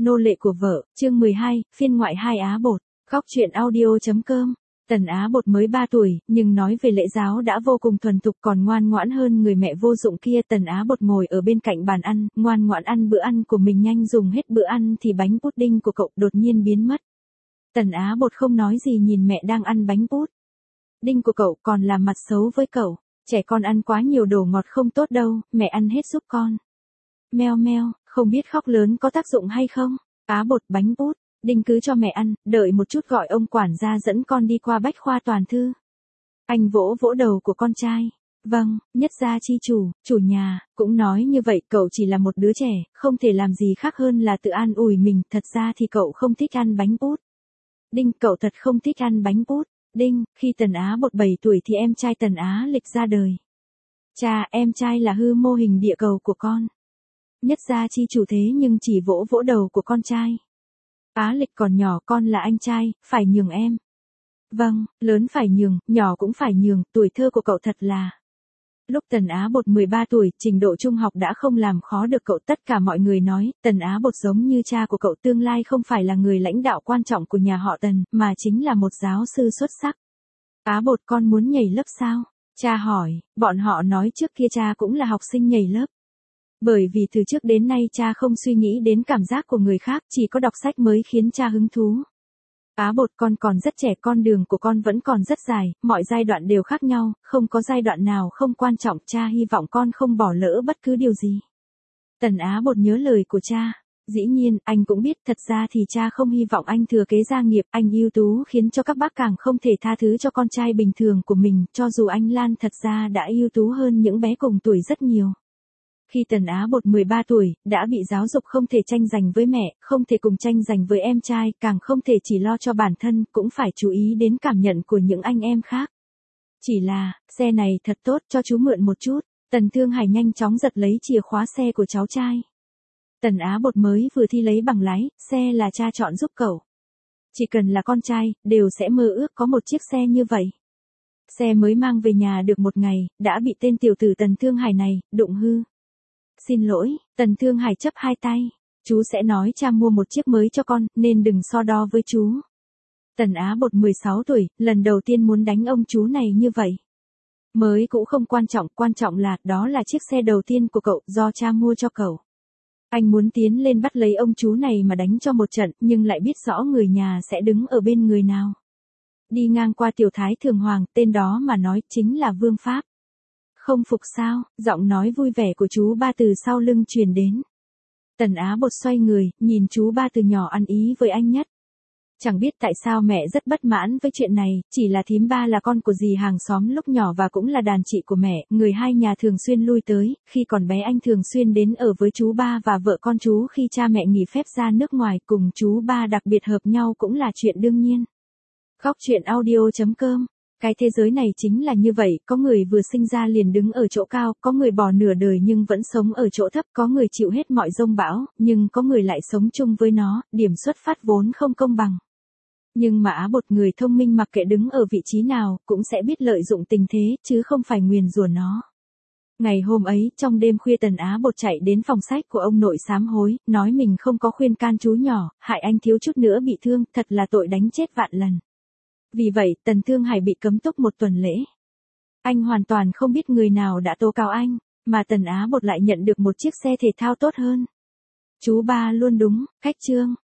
Nô lệ của vợ, chương 12, phiên ngoại 2 Á Bột, góc truyện audio.com. Tần Á Bột mới 3 tuổi, nhưng nói về lễ giáo đã vô cùng thuần thục còn ngoan ngoãn hơn người mẹ vô dụng kia. Tần Á Bột ngồi ở bên cạnh bàn ăn, ngoan ngoãn ăn bữa ăn của mình. Nhanh dùng hết bữa ăn thì bánh pudding của cậu đột nhiên biến mất. Tần Á Bột không nói gì nhìn mẹ đang ăn bánh pudding của cậu còn làm mặt xấu với cậu. Trẻ con ăn quá nhiều đồ ngọt không tốt đâu, mẹ ăn hết giúp con. Meo meo, không biết khóc lớn có tác dụng hay không? Á Bột bánh pudding cứ cho mẹ ăn, đợi một chút gọi ông quản gia dẫn con đi qua bách khoa toàn thư. Anh vỗ vỗ đầu của con trai. Vâng, nhất gia chi chủ nhà, cũng nói như vậy. Cậu chỉ là một đứa trẻ, không thể làm gì khác hơn là tự an ủi mình. Thật ra thì cậu không thích ăn bánh pudding, cậu thật không thích ăn bánh pudding. Khi Tần Á Bột 7 tuổi thì em trai Tần Á Lịch ra đời. Cha, em trai là hư mô hình địa cầu của con. Nhất gia chi chủ thế nhưng chỉ vỗ vỗ đầu của con trai. Á Lịch còn nhỏ, con là anh trai, phải nhường em. Vâng, lớn phải nhường, nhỏ cũng phải nhường. Tuổi thơ của cậu thật là... Lúc Tần Á Bột 13 tuổi, trình độ trung học đã không làm khó được cậu. Tất cả mọi người nói, Tần Á Bột giống như cha của cậu, tương lai không phải là người lãnh đạo quan trọng của nhà họ Tần, mà chính là một giáo sư xuất sắc. Á Bột, con muốn nhảy lớp sao? Cha hỏi. Bọn họ nói trước kia cha cũng là học sinh nhảy lớp. Bởi vì từ trước đến nay cha không suy nghĩ đến cảm giác của người khác, chỉ có đọc sách mới khiến cha hứng thú. Á Bột, con còn rất trẻ, con đường của con vẫn còn rất dài, mọi giai đoạn đều khác nhau, không có giai đoạn nào không quan trọng. Cha hy vọng con không bỏ lỡ bất cứ điều gì. Tần Á Bột nhớ lời của cha. Dĩ nhiên, anh cũng biết, thật ra thì cha không hy vọng anh thừa kế gia nghiệp. Anh ưu tú khiến cho các bác càng không thể tha thứ cho con trai bình thường của mình, cho dù anh Lan thật ra đã ưu tú hơn những bé cùng tuổi rất nhiều. Khi Tần Á Bột 13 tuổi, đã bị giáo dục không thể tranh giành với mẹ, không thể cùng tranh giành với em trai, càng không thể chỉ lo cho bản thân, cũng phải chú ý đến cảm nhận của những anh em khác. Chỉ là, xe này thật tốt, cho chú mượn một chút. Tần Thương Hải nhanh chóng giật lấy chìa khóa xe của cháu trai. Tần Á Bột mới vừa thi lấy bằng lái, xe là cha chọn giúp cậu. Chỉ cần là con trai, đều sẽ mơ ước có một chiếc xe như vậy. Xe mới mang về nhà được một ngày, đã bị tên tiểu tử Tần Thương Hải này đụng hư. Xin lỗi, Tần Thương Hải chấp hai tay. Chú sẽ nói cha mua một chiếc mới cho con, nên đừng so đo với chú. Tần Á Bột 16 tuổi, lần đầu tiên muốn đánh ông chú này như vậy. Mới cũng không quan trọng là, đó là chiếc xe đầu tiên của cậu, do cha mua cho cậu. Anh muốn tiến lên bắt lấy ông chú này mà đánh cho một trận, nhưng lại biết rõ người nhà sẽ đứng ở bên người nào. Đi ngang qua Tiểu Thái Thường Hoàng, tên đó mà nói chính là Vương Pháp. Không phục sao? Giọng nói vui vẻ của chú ba từ sau lưng truyền đến. Tần Á Bột xoay người, nhìn chú ba từ nhỏ ăn ý với anh Nhất. Chẳng biết tại sao mẹ rất bất mãn với chuyện này, chỉ là thím ba là con của dì hàng xóm lúc nhỏ và cũng là đàn chị của mẹ, người hai nhà thường xuyên lui tới. Khi còn bé anh thường xuyên đến ở với chú ba và vợ con chú khi cha mẹ nghỉ phép ra nước ngoài, cùng chú ba đặc biệt hợp nhau cũng là chuyện đương nhiên. Góc truyện audio.com. Cái thế giới này chính là như vậy, có người vừa sinh ra liền đứng ở chỗ cao, có người bỏ nửa đời nhưng vẫn sống ở chỗ thấp, có người chịu hết mọi dông bão, nhưng có người lại sống chung với nó, điểm xuất phát vốn không công bằng. Nhưng mà Á Bột, người thông minh mặc kệ đứng ở vị trí nào, cũng sẽ biết lợi dụng tình thế, chứ không phải nguyền rủa nó. Ngày hôm ấy, trong đêm khuya Tần Á Bột chạy đến phòng sách của ông nội sám hối, nói mình không có khuyên can chú nhỏ, hại anh thiếu chút nữa bị thương, thật là tội đánh chết vạn lần. Vì vậy, Tần Thương Hải bị cấm túc 1 tuần lễ. Anh hoàn toàn không biết người nào đã tố cáo anh, mà Tần Á Bột lại nhận được một chiếc xe thể thao tốt hơn. Chú ba luôn đúng, cách chương.